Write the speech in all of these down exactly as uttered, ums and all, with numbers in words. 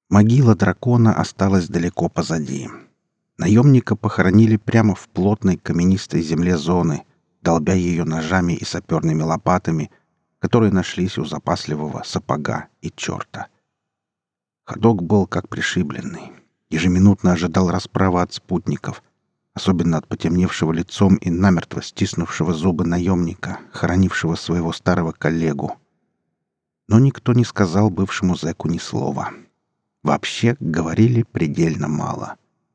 Могила дракона осталась далеко позади. Наемника похоронили прямо в плотной каменистой земле зоны, долбя ее ножами и саперными лопатами, которые нашлись у запасливого сапога и черта. Ходок был как пришибленный. Ежеминутно ожидал расправы от спутников, особенно от потемневшего лицом и намертво стиснувшего зубы наемника, хоронившего своего старого коллегу. Но никто не сказал бывшему зэку ни слова. Вообще говорили предельно мало.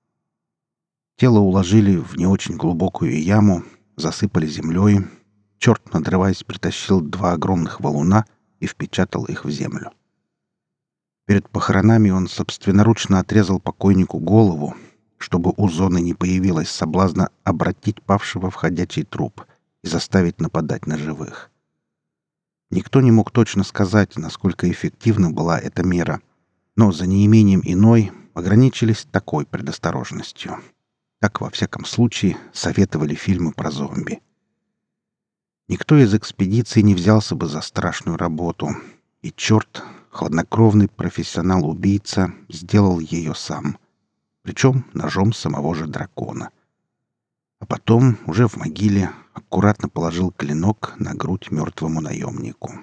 Тело уложили в не очень глубокую яму, засыпали землей. Черт, надрываясь, притащил два огромных валуна и впечатал их в землю. Перед похоронами он собственноручно отрезал покойнику голову, чтобы у зоны не появилось соблазна обратить павшего в ходячий труп и заставить нападать на живых. Никто не мог точно сказать, насколько эффективна была эта мера, но за неимением иной ограничились такой предосторожностью. Так, во всяком случае, советовали фильмы про зомби. Никто из экспедиции не взялся бы за страшную работу, и черт, хладнокровный профессионал-убийца, сделал ее сам, причем ножом самого же дракона. А потом, уже в могиле, аккуратно положил клинок на грудь мертвому наемнику.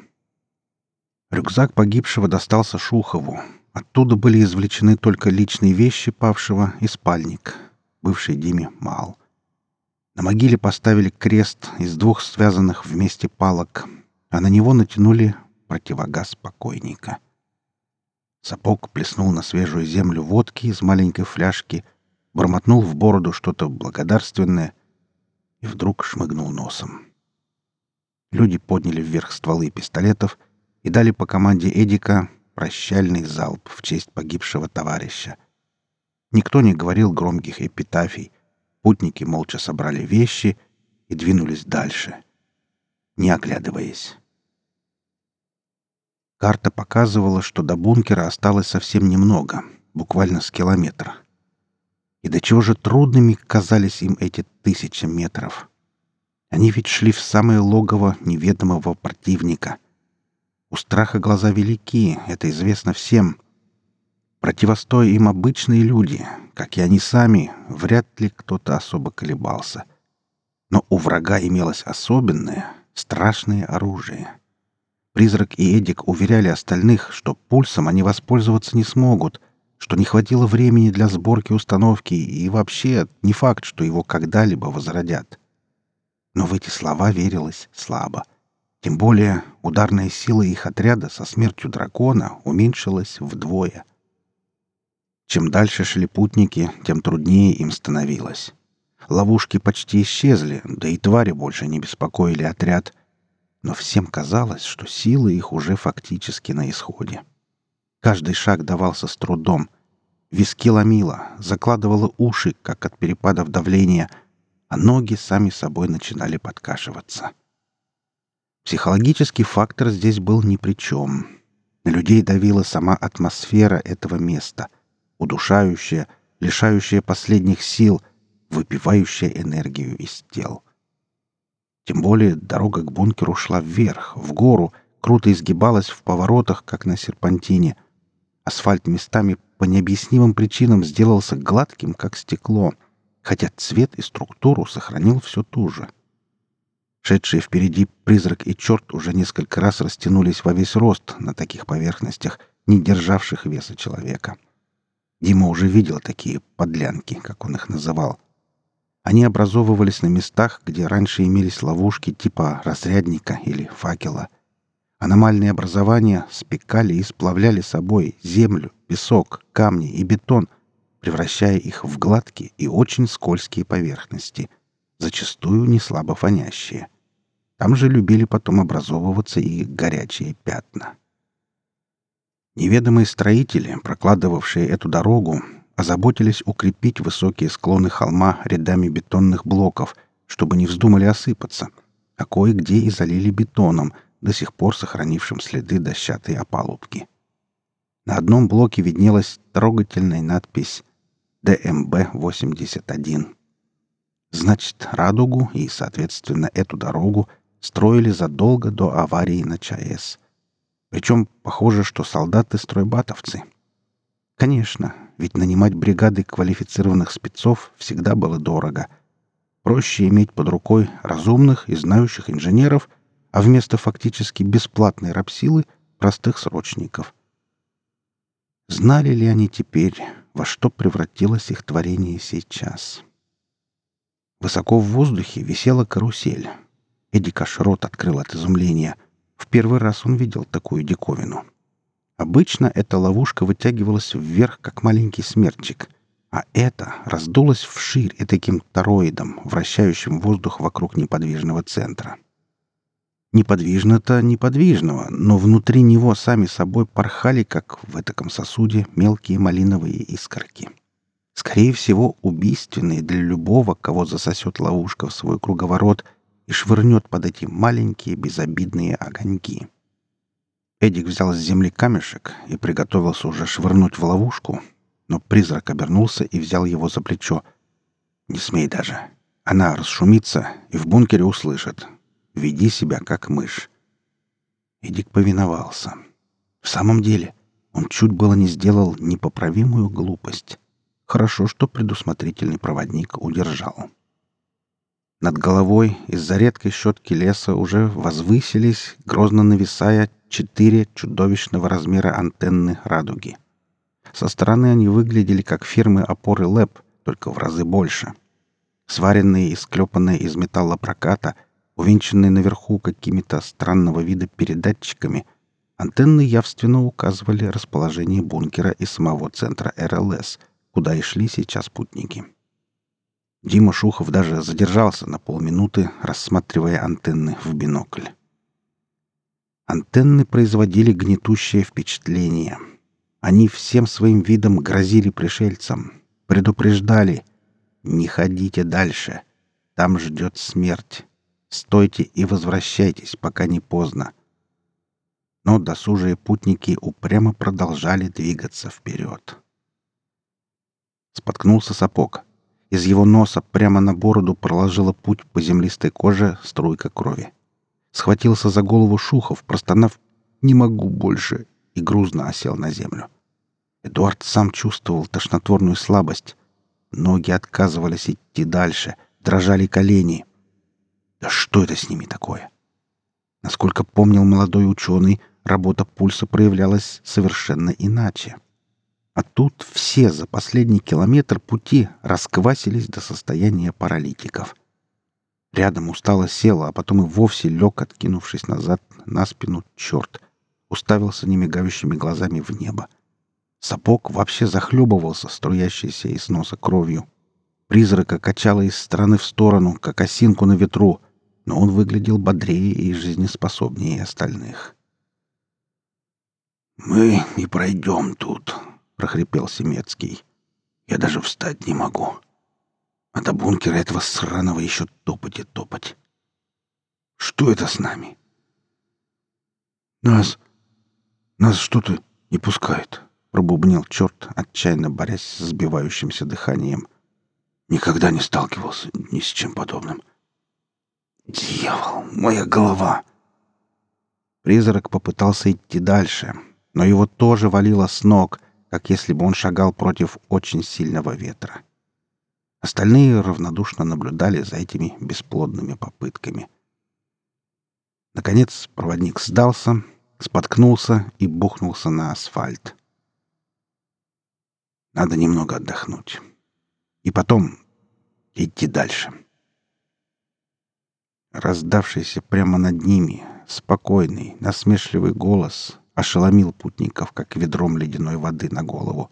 Рюкзак погибшего достался Шухову. Оттуда были извлечены только личные вещи павшего и спальник, бывший Диме Мал. На могиле поставили крест из двух связанных вместе палок, а на него натянули противогаз покойника. Сапог плеснул на свежую землю водки из маленькой фляжки, бормотнул в бороду что-то благодарственное и вдруг шмыгнул носом. Люди подняли вверх стволы пистолетов и дали по команде Эдика прощальный залп в честь погибшего товарища. Никто не говорил громких эпитафий. Путники молча собрали вещи и двинулись дальше, не оглядываясь. Карта показывала, что до бункера осталось совсем немного, буквально с километр. И до чего же трудными казались им эти тысячи метров. Они ведь шли в самое логово неведомого противника. У страха глаза велики, это известно всем. Противостоя им обычные люди, как и они сами, вряд ли кто-то особо колебался. Но у врага имелось особенное, страшное оружие. Призрак и Эдик уверяли остальных, что пульсом они воспользоваться не смогут, что не хватило времени для сборки установки и вообще не факт, что его когда-либо возродят. Но в эти слова верилось слабо. Тем более ударная сила их отряда со смертью дракона уменьшилась вдвое. Чем дальше шли путники, тем труднее им становилось. Ловушки почти исчезли, да и твари больше не беспокоили отряд. Но всем казалось, что силы их уже фактически на исходе. Каждый шаг давался с трудом. Виски ломило, закладывало уши, как от перепадов давления, а ноги сами собой начинали подкашиваться. Психологический фактор здесь был ни при чем. На людей давила сама атмосфера этого места, удушающая, лишающая последних сил, выпивающая энергию из тел. Тем более дорога к бункеру шла вверх, в гору, круто изгибалась в поворотах, как на серпантине. Асфальт местами по необъяснимым причинам сделался гладким, как стекло, хотя цвет и структуру сохранил все ту же. Шедшие впереди призрак и черт уже несколько раз растянулись во весь рост на таких поверхностях, не державших веса человека. Дима уже видел такие подлянки, как он их называл. Они образовывались на местах, где раньше имелись ловушки типа разрядника или факела. Аномальные образования спекали и сплавляли собой землю, песок, камни и бетон, превращая их в гладкие и очень скользкие поверхности, зачастую не слабо фонящие. Там же любили потом образовываться и горячие пятна. Неведомые строители, прокладывавшие эту дорогу, озаботились укрепить высокие склоны холма рядами бетонных блоков, чтобы не вздумали осыпаться, а кое-где и залили бетоном, до сих пор сохранившим следы дощатой опалубки. На одном блоке виднелась трогательная надпись «Дэ Эм Бэ восемьдесят один». Значит, «Радугу» и, соответственно, эту дорогу строили задолго до аварии на ЧАЭС. Причем похоже, что солдаты-стройбатовцы. Конечно, ведь нанимать бригады квалифицированных спецов всегда было дорого. Проще иметь под рукой разумных и знающих инженеров, а вместо фактически бесплатной рабсилы — простых срочников. Знали ли они теперь, во что превратилось их творение сейчас? Высоко в воздухе висела карусель. Эдик аж рот открыл от изумления. В первый раз он видел такую диковину. Обычно эта ловушка вытягивалась вверх, как маленький смерчик, а эта раздулась вширь и таким тороидом, вращающим воздух вокруг неподвижного центра. Неподвижно-то неподвижного, но внутри него сами собой порхали, как в этаком сосуде, мелкие малиновые искорки. Скорее всего, убийственные для любого, кого засосет ловушка в свой круговорот и швырнет под эти маленькие безобидные огоньки. Эдик взял с земли камешек и приготовился уже швырнуть в ловушку, но призрак обернулся и взял его за плечо. «Не смей даже. Она расшумится и в бункере услышит. Веди себя, как мышь». Эдик повиновался. В самом деле, он чуть было не сделал непоправимую глупость. Хорошо, что предусмотрительный проводник удержал. Над головой из-за редкой щетки леса уже возвысились, грозно нависая, четыре чудовищного размера антенны радуги. Со стороны они выглядели как фирмы-опоры ЛЭП, только в разы больше. Сваренные и склепанные из металла проката, увенчанные наверху какими-то странного вида передатчиками, антенны явственно указывали расположение бункера и самого центра РЛС, куда и шли сейчас путники. Дима Шухов даже задержался на полминуты, рассматривая антенны в бинокль. Антенны производили гнетущее впечатление. Они всем своим видом грозили пришельцам, предупреждали: «Не ходите дальше, там ждет смерть. Стойте и возвращайтесь, пока не поздно». Но досужие путники упрямо продолжали двигаться вперед. Споткнулся сапог. Из его носа прямо на бороду проложила путь по землистой коже струйка крови. Схватился за голову Шухов, простонав «Не могу больше!» и грузно осел на землю. Эдуард сам чувствовал тошнотворную слабость. Ноги отказывались идти дальше, дрожали колени. Да что это с ними такое? Насколько помнил молодой ученый, работа пульса проявлялась совершенно иначе. А тут все за последний километр пути расквасились до состояния паралитиков. Рядом устало сел, а потом и вовсе лег, откинувшись назад на спину, черт. Уставился немигающими глазами в небо. Сапог вообще захлебывался, струящейся из носа кровью. Призрака качало из стороны в сторону, как осинку на ветру, но он выглядел бодрее и жизнеспособнее остальных. «Мы не пройдем тут», — прохрипел Семецкий. «Я даже встать не могу. А до бункера этого сраного еще топать и топать. Что это с нами?» «Нас... нас что-то не пускает», — пробубнил черт, отчаянно борясь с сбивающимся дыханием. «Никогда не сталкивался ни с чем подобным. Дьявол, моя голова!» Призрак попытался идти дальше, но его тоже валило с ног, как если бы он шагал против очень сильного ветра. Остальные равнодушно наблюдали за этими бесплодными попытками. Наконец проводник сдался, споткнулся и бухнулся на асфальт. Надо немного отдохнуть. И потом идти дальше. Раздавшийся прямо над ними спокойный, насмешливый голос ошеломил путников, как ведром ледяной воды на голову.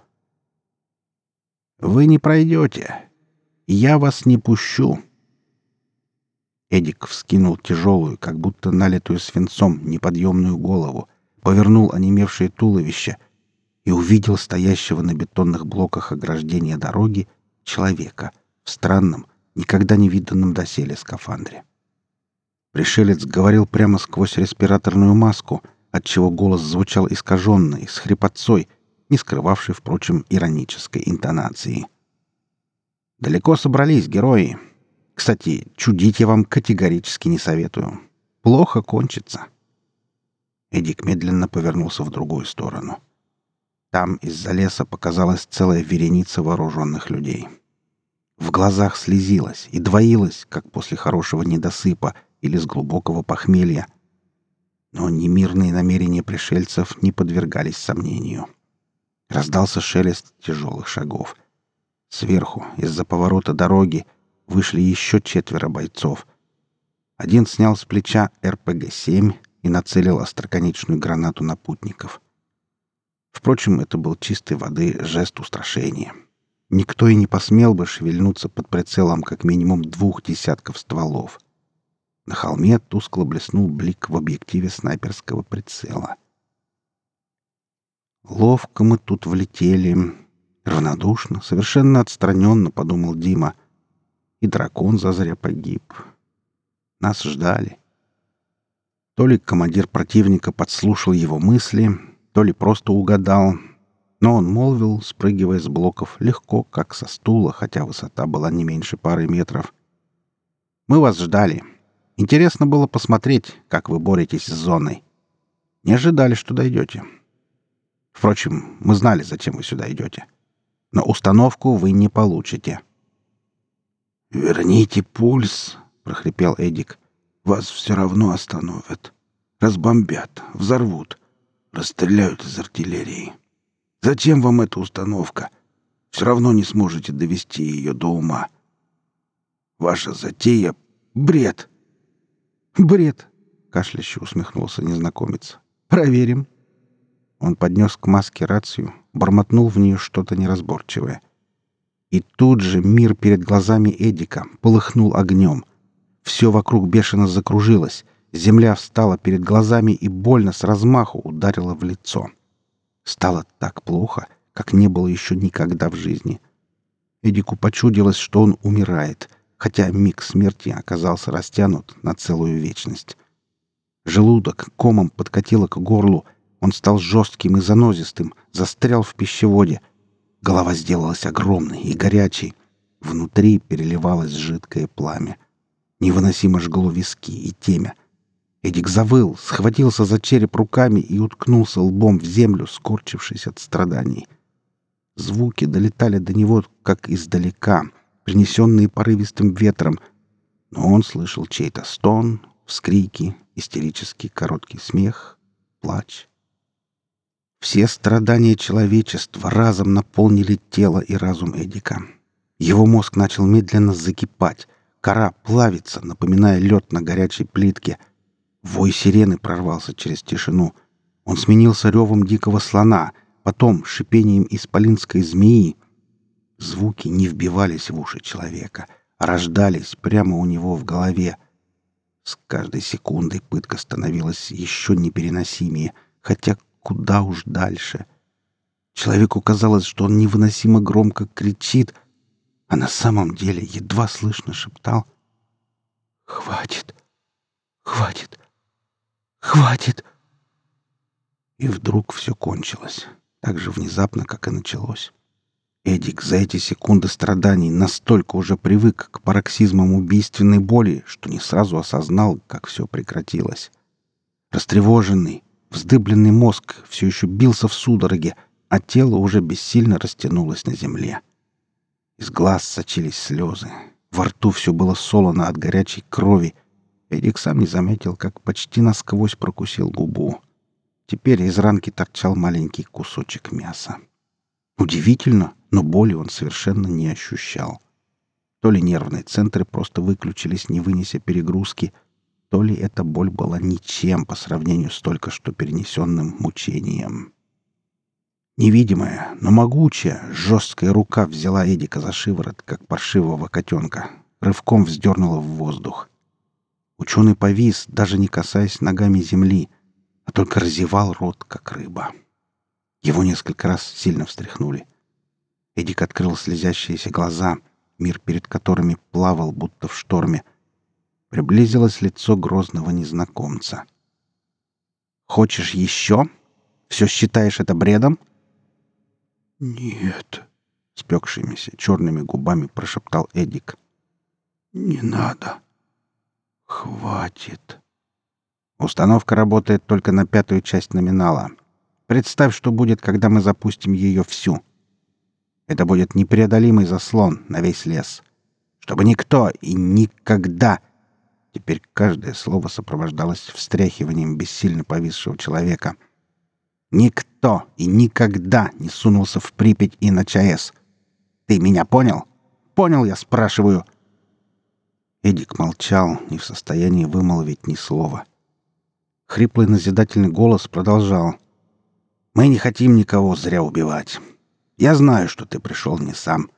«Вы не пройдете. Я вас не пущу». Эдик вскинул тяжелую, как будто налитую свинцом, неподъемную голову, повернул онемевшее туловище и увидел стоящего на бетонных блоках ограждения дороги человека в странном, никогда не виданном доселе скафандре. Пришелец говорил прямо сквозь респираторную маску, отчего голос звучал искаженный, с хрипотцой, не скрывавший, впрочем, иронической интонации. «Далеко собрались, герои. Кстати, чудить я вам категорически не советую. Плохо кончится». Эдик медленно повернулся в другую сторону. Там из-за леса показалась целая вереница вооруженных людей. В глазах слезилось и двоилось, как после хорошего недосыпа или с глубокого похмелья. Но немирные намерения пришельцев не подвергались сомнению. Раздался шелест тяжелых шагов. Сверху, из-за поворота дороги, вышли еще четверо бойцов. Один снял с плеча эр пэ гэ семь и нацелил остроконечную гранату на путников. Впрочем, это был чистой воды жест устрашения. Никто и не посмел бы шевельнуться под прицелом как минимум двух десятков стволов. На холме тускло блеснул блик в объективе снайперского прицела. «Ловко мы тут влетели. Равнодушно, совершенно отстраненно», — подумал Дима. «И дракон зазря погиб. Нас ждали». То ли командир противника подслушал его мысли, то ли просто угадал, но он молвил, спрыгивая с блоков, легко, как со стула, хотя высота была не меньше пары метров. «Мы вас ждали. Интересно было посмотреть, как вы боретесь с зоной. Не ожидали, что дойдете. Впрочем, мы знали, зачем вы сюда идете. Но установку вы не получите». «Верните пульс», — прохрипел Эдик. «Вас все равно остановят. Разбомбят, взорвут, расстреляют из артиллерии. Зачем вам эта установка? Все равно не сможете довести ее до ума. Ваша затея — бред». «Бред!» — кашляще усмехнулся незнакомец. «Проверим». Он поднес к маске рацию, бормотнул в нее что-то неразборчивое. И тут же мир перед глазами Эдика полыхнул огнем. Все вокруг бешено закружилось. Земля встала перед глазами и больно с размаху ударила в лицо. Стало так плохо, как не было еще никогда в жизни. Эдику почудилось, что он умирает, хотя миг смерти оказался растянут на целую вечность. Желудок комом подкатило к горлу. Он стал жестким и занозистым, застрял в пищеводе. Голова сделалась огромной и горячей. Внутри переливалось жидкое пламя. Невыносимо жгло виски и темя. Эдик завыл, схватился за череп руками и уткнулся лбом в землю, скорчившись от страданий. Звуки долетали до него, как издалека, принесенные порывистым ветром, но он слышал чей-то стон, вскрики, истерический короткий смех, плач. Все страдания человечества разом наполнили тело и разум Эдика. Его мозг начал медленно закипать, кора плавиться, напоминая лед на горячей плитке. Вой сирены прорвался через тишину. Он сменился ревом дикого слона, потом шипением исполинской змеи. Звуки не вбивались в уши человека, а рождались прямо у него в голове. С каждой секундой пытка становилась еще непереносимее, хотя куда уж дальше. Человеку казалось, что он невыносимо громко кричит, а на самом деле едва слышно шептал: «Хватит! Хватит! Хватит!» И вдруг все кончилось, так же внезапно, как и началось. Эдик за эти секунды страданий настолько уже привык к пароксизмам убийственной боли, что не сразу осознал, как все прекратилось. Растревоженный, вздыбленный мозг все еще бился в судороге, а тело уже бессильно растянулось на земле. Из глаз сочились слезы. Во рту все было солоно от горячей крови. Эдик сам не заметил, как почти насквозь прокусил губу. Теперь из ранки торчал маленький кусочек мяса. Удивительно, но боли он совершенно не ощущал. То ли нервные центры просто выключились, не вынеся перегрузки, то ли эта боль была ничем по сравнению с только что перенесенным мучением. Невидимая, но могучая, жесткая рука взяла Эдика за шиворот, как паршивого котенка, рывком вздернула в воздух. Ученый повис, даже не касаясь ногами земли, а только разевал рот, как рыба. Его несколько раз сильно встряхнули. Эдик открыл слезящиеся глаза, мир перед которыми плавал, будто в шторме. Приблизилось лицо грозного незнакомца. «Хочешь еще? Все считаешь это бредом?» «Нет», — спекшимися черными губами прошептал Эдик. «Не надо. Хватит». Установка работает только на пятую часть номинала. Представь, что будет, когда мы запустим ее всю. Это будет непреодолимый заслон на весь лес. Чтобы никто и никогда... Теперь каждое слово сопровождалось встряхиванием бессильно повисшего человека. Никто и никогда не сунулся в Припять и на ЧАЭС. Ты меня понял? Понял, я спрашиваю. Эдик молчал, не в состоянии вымолвить ни слова. Хриплый назидательный голос продолжал. «Мы не хотим никого зря убивать. Я знаю, что ты пришел не сам.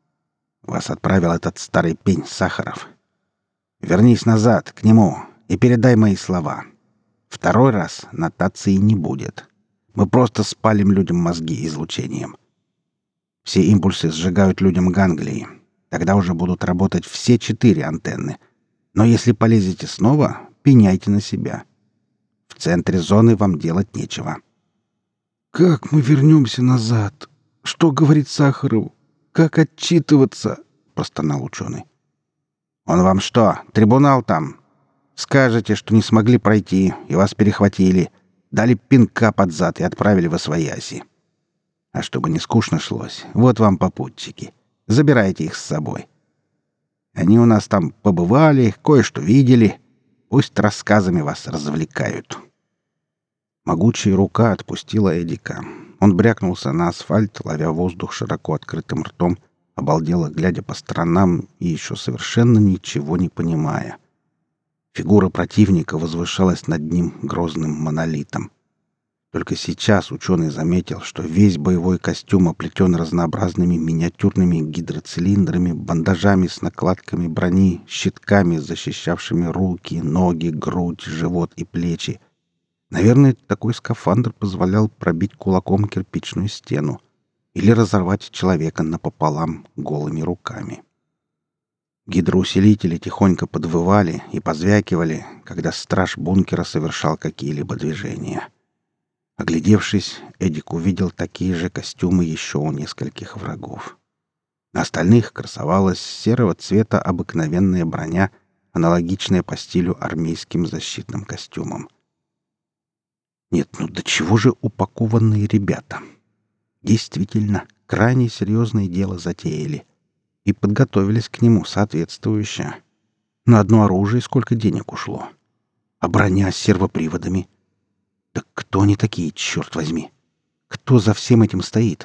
Вас отправил этот старый пень Сахаров. Вернись назад, к нему, и передай мои слова. Второй раз нотации не будет. Мы просто спалим людям мозги излучением. Все импульсы сжигают людям ганглии. Тогда уже будут работать все четыре антенны. Но если полезете снова, пеняйте на себя. В центре зоны вам делать нечего». «Как мы вернемся назад? Что говорит Сахаров? Как отчитываться?» — простонал ученый. «Он вам что, трибунал там? Скажете, что не смогли пройти, и вас перехватили, дали пинка под зад и отправили во свояси. А чтобы не скучно шлось, вот вам попутчики. Забирайте их с собой. Они у нас там побывали, кое-что видели. Пусть рассказами вас развлекают». Могучая рука отпустила Эдика. Он брякнулся на асфальт, ловя воздух широко открытым ртом, обалдело глядя по сторонам и еще совершенно ничего не понимая. Фигура противника возвышалась над ним грозным монолитом. Только сейчас ученый заметил, что весь боевой костюм оплетен разнообразными миниатюрными гидроцилиндрами, бандажами с накладками брони, щитками, защищавшими руки, ноги, грудь, живот и плечи. Наверное, такой скафандр позволял пробить кулаком кирпичную стену или разорвать человека напополам голыми руками. Гидроусилители тихонько подвывали и позвякивали, когда страж бункера совершал какие-либо движения. Оглядевшись, Эдик увидел такие же костюмы еще у нескольких врагов. На остальных красовалась серого цвета обыкновенная броня, аналогичная по стилю армейским защитным костюмам. Нет, ну до чего же упакованные ребята? Действительно, крайне серьезное дело затеяли. И подготовились к нему соответствующе. На одно оружие сколько денег ушло? А броня с сервоприводами? Да кто они такие, черт возьми? Кто за всем этим стоит?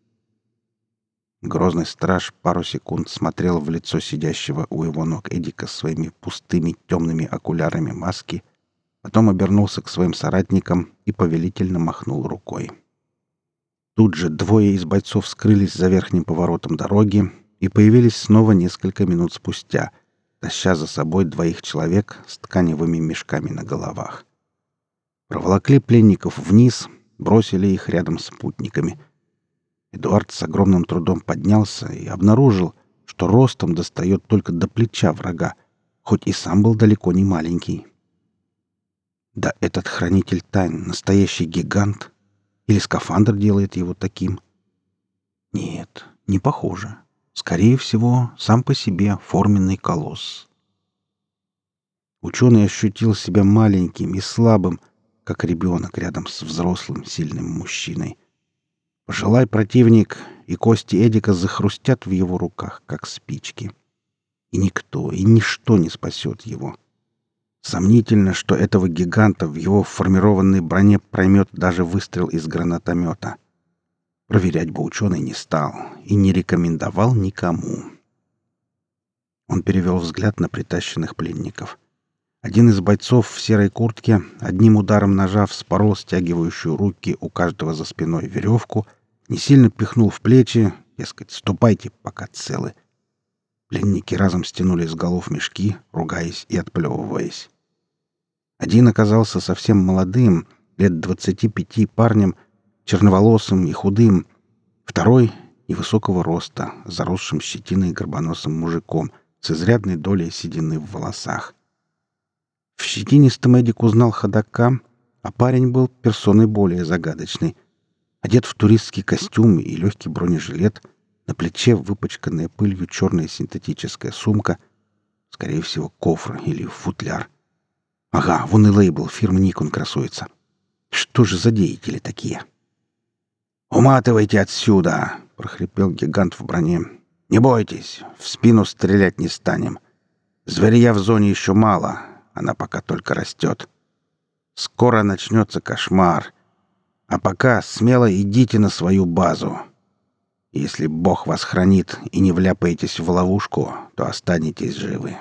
Грозный страж пару секунд смотрел в лицо сидящего у его ног Эдика своими пустыми темными окулярами маски, потом обернулся к своим соратникам и повелительно махнул рукой. Тут же двое из бойцов скрылись за верхним поворотом дороги и появились снова несколько минут спустя, таща за собой двоих человек с тканевыми мешками на головах. Проволокли пленников вниз, бросили их рядом с путниками. Эдуард с огромным трудом поднялся и обнаружил, что ростом достает только до плеча врага, хоть и сам был далеко не маленький. Да этот хранитель тайн — настоящий гигант? Или скафандр делает его таким? Нет, не похоже. Скорее всего, сам по себе форменный колосс. Ученый ощутил себя маленьким и слабым, как ребенок рядом с взрослым сильным мужчиной. Пожелай противник, и кости Эдика захрустят в его руках, как спички. И никто, и ничто не спасет его. Сомнительно, что этого гиганта в его формированной броне проймет даже выстрел из гранатомета. Проверять бы ученый не стал и не рекомендовал никому. Он перевел взгляд на притащенных пленников. Один из бойцов в серой куртке одним ударом ножа вспорол стягивающую руки у каждого за спиной веревку, не сильно пихнул в плечи, дескать, ступайте, пока целы. Пленники разом стянули с голов мешки, ругаясь и отплевываясь. Один оказался совсем молодым, лет двадцати пяти парнем, черноволосым и худым. Второй — невысокого роста, заросшим щетиной горбоносым мужиком с изрядной долей седины в волосах. В щетинистом Эдик узнал ходока, а парень был персоной более загадочной. Одет в туристский костюм и легкий бронежилет, на плече выпачканная пылью черная синтетическая сумка, скорее всего, кофр или футляр. Ага, вон и лейбл фирмы Nikon красуется. Что же за деятели такие? «Уматывайте отсюда!» — прохрипел гигант в броне. «Не бойтесь, в спину стрелять не станем. Зверя в зоне еще мало, она пока только растет. Скоро начнется кошмар. А пока смело идите на свою базу. Если Бог вас хранит и не вляпаетесь в ловушку, то останетесь живы».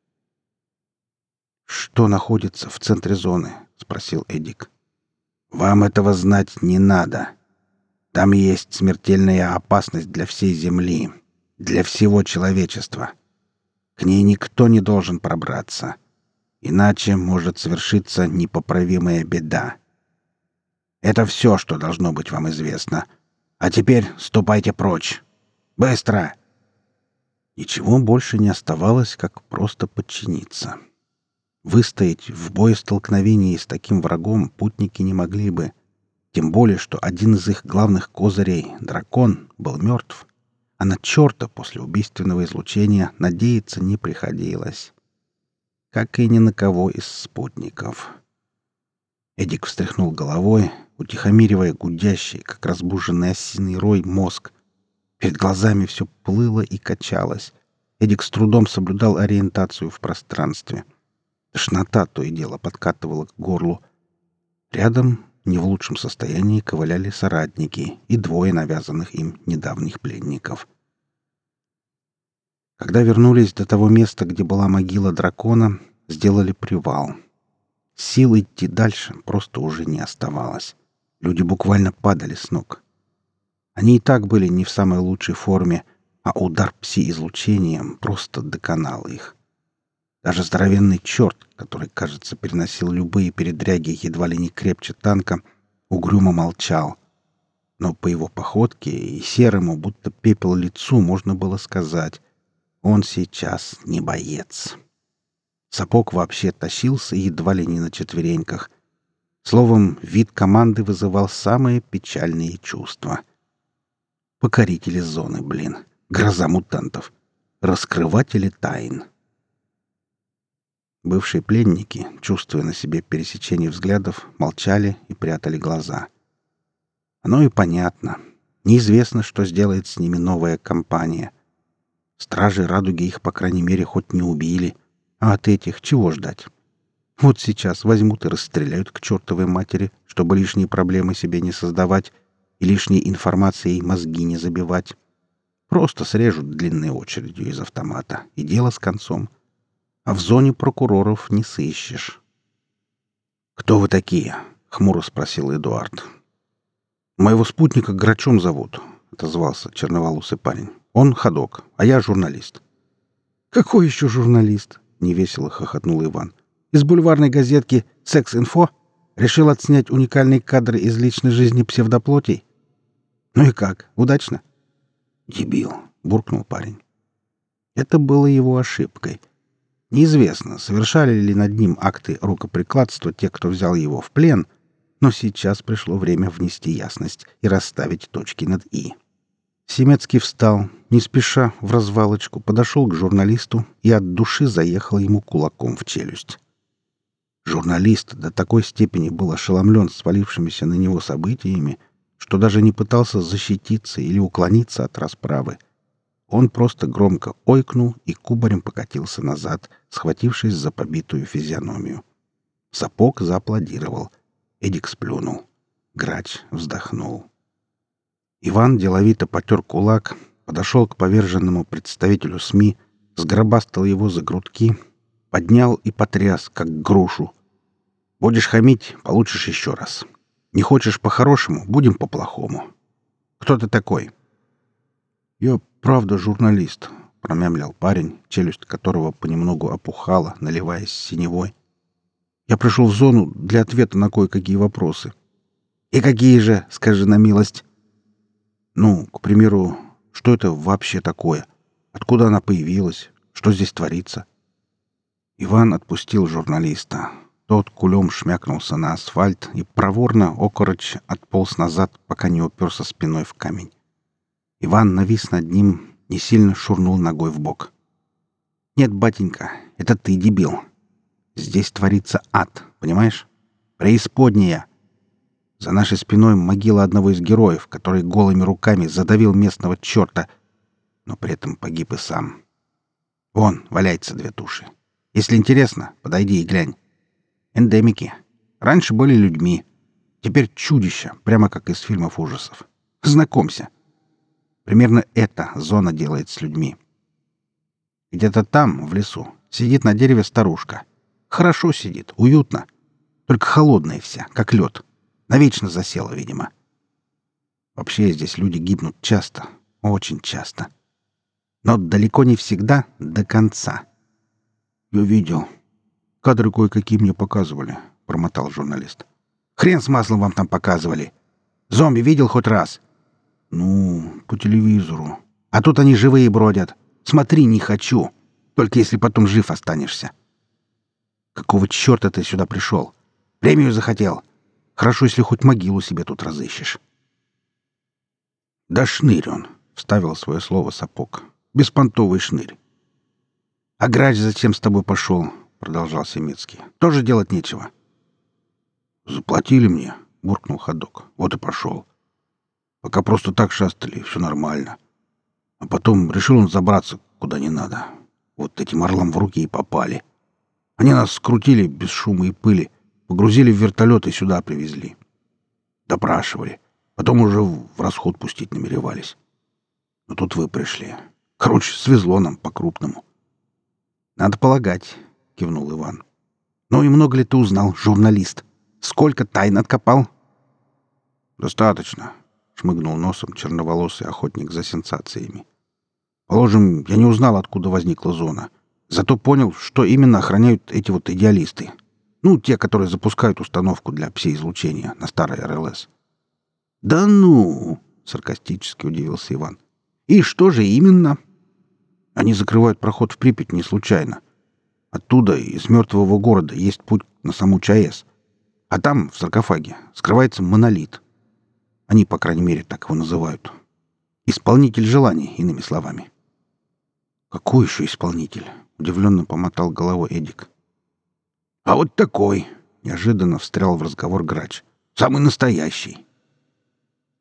«Что находится в центре зоны?» — спросил Эдик. «Вам этого знать не надо. Там есть смертельная опасность для всей Земли, для всего человечества. К ней никто не должен пробраться. Иначе может свершиться непоправимая беда. Это все, что должно быть вам известно. А теперь ступайте прочь. Быстро!» Ничего больше не оставалось, как просто подчиниться. Выстоять в боестолкновении с таким врагом путники не могли бы. Тем более, что один из их главных козырей, дракон, был мертв. А на черта после убийственного излучения надеяться не приходилось. Как и ни на кого из спутников. Эдик встряхнул головой, утихомиривая гудящий, как разбуженный осиный рой, мозг. Перед глазами все плыло и качалось. Эдик с трудом соблюдал ориентацию в пространстве. Тошнота то и дело подкатывала к горлу. Рядом, не в лучшем состоянии, ковыляли соратники и двое навязанных им недавних пленников. Когда вернулись до того места, где была могила дракона, сделали привал. Сил идти дальше просто уже не оставалось. Люди буквально падали с ног. Они и так были не в самой лучшей форме, а удар пси-излучением просто доконал их. Даже здоровенный черт, который, кажется, переносил любые передряги едва ли не крепче танка, угрюмо молчал. Но по его походке и серому, будто пепел лицу, можно было сказать: он сейчас не боец. Сапог вообще тащился едва ли не на четвереньках. Словом, вид команды вызывал самые печальные чувства. Покорители зоны, блин. Гроза мутантов. Раскрыватели тайн. Бывшие пленники, чувствуя на себе пересечение взглядов, молчали и прятали глаза. Оно и понятно. Неизвестно, что сделает с ними новая компания. Стражи Радуги их, по крайней мере, хоть не убили. А от этих чего ждать? Вот сейчас возьмут и расстреляют к чертовой матери, чтобы лишние проблемы себе не создавать и лишней информацией мозги не забивать. Просто срежут длинной очередью из автомата, и дело с концом. А в зоне прокуроров не сыщешь. «Кто вы такие?» — хмуро спросил Эдуард. «Моего спутника Грачом зовут», — отозвался черноволосый парень. «Он ходок, а я журналист». «Какой еще журналист?» — невесело хохотнул Иван. «Из бульварной газетки «Секс-инфо» решил отснять уникальные кадры из личной жизни псевдоплотей? Ну и как, удачно?» «Дебил», — буркнул парень. Это было его ошибкой. Неизвестно, совершали ли над ним акты рукоприкладства те, кто взял его в плен, но сейчас пришло время внести ясность и расставить точки над «и». Семецкий встал, не спеша, в развалочку, подошел к журналисту и от души заехал ему кулаком в челюсть. Журналист до такой степени был ошеломлен свалившимися на него событиями, что даже не пытался защититься или уклониться от расправы. Он просто громко ойкнул и кубарем покатился назад, схватившись за побитую физиономию. Сапог зааплодировал. Эдик сплюнул. Грач вздохнул. Иван деловито потер кулак, подошел к поверженному представителю СМИ, сгробастал его за грудки, поднял и потряс, как грушу. «Будешь хамить — получишь еще раз. Не хочешь по-хорошему — будем по-плохому. Кто ты такой?» «Я правда журналист», — промямлил парень, челюсть которого понемногу опухала, наливаясь синевой. «Я пришел в зону для ответа на кое-какие вопросы». «И какие же, скажи на милость?» «Ну, к примеру, что это вообще такое? Откуда она появилась? Что здесь творится?» Иван отпустил журналиста. Тот кулем шмякнулся на асфальт и проворно, окорочь, отполз назад, пока не уперся спиной в камень. Иван навис над ним, не сильно шурнул ногой в бок. «Нет, батенька, это ты, дебил. Здесь творится ад, понимаешь? Преисподняя. За нашей спиной могила одного из героев, который голыми руками задавил местного черта, но при этом погиб и сам. Вон, валяется две туши. Если интересно, подойди и глянь. Эндемики. Раньше были людьми. Теперь чудища, прямо как из фильмов ужасов. Знакомься. Примерно это зона делает с людьми. Где-то там, в лесу, сидит на дереве старушка. Хорошо сидит, уютно. Только холодная вся, как лед. Навечно засела, видимо. Вообще здесь люди гибнут часто, очень часто. Но далеко не всегда до конца. «Я видел. Кадры кое-какие мне показывали», — промотал журналист. «Хрен с маслом вам там показывали. Зомби видел хоть раз?» «Ну, по телевизору». «А тут они живые бродят. Смотри, не хочу. Только если потом жив останешься». «Какого черта ты сюда пришел? Премию захотел? Хорошо, если хоть могилу себе тут разыщешь». «Да шнырь он», — вставил свое слово сапог. «Беспонтовый шнырь». «А грач зачем с тобой пошел?» — продолжал Семецкий. «Тоже делать нечего». «Заплатили мне», — буркнул ходок. «Вот и пошел. Пока просто так шастали, все нормально. А потом решил он забраться куда не надо. Вот этим орлам в руки и попали. Они нас скрутили без шума и пыли, погрузили в вертолет и сюда привезли. Допрашивали. Потом уже в расход пустить намеревались. Но тут вы пришли. Короче, свезло нам по-крупному». «Надо полагать», — кивнул Иван. «Ну и много ли ты узнал, журналист? Сколько тайн откопал?» «Достаточно», — шмыгнул носом черноволосый охотник за сенсациями. «Положим, я не узнал, откуда возникла зона. Зато понял, что именно охраняют эти вот идеалисты. Ну, те, которые запускают установку для пси-излучения на старой эр эл эс». «Да ну!» — саркастически удивился Иван. «И что же именно?» «Они закрывают проход в Припять не случайно. Оттуда, из мертвого города, есть путь на саму ЧАЭС. А там, в саркофаге, скрывается монолит. Они, по крайней мере, так его называют. Исполнитель желаний, иными словами». «Какой еще исполнитель?» — удивленно помотал головой Эдик. «А вот такой!» — неожиданно встрял в разговор грач. «Самый настоящий.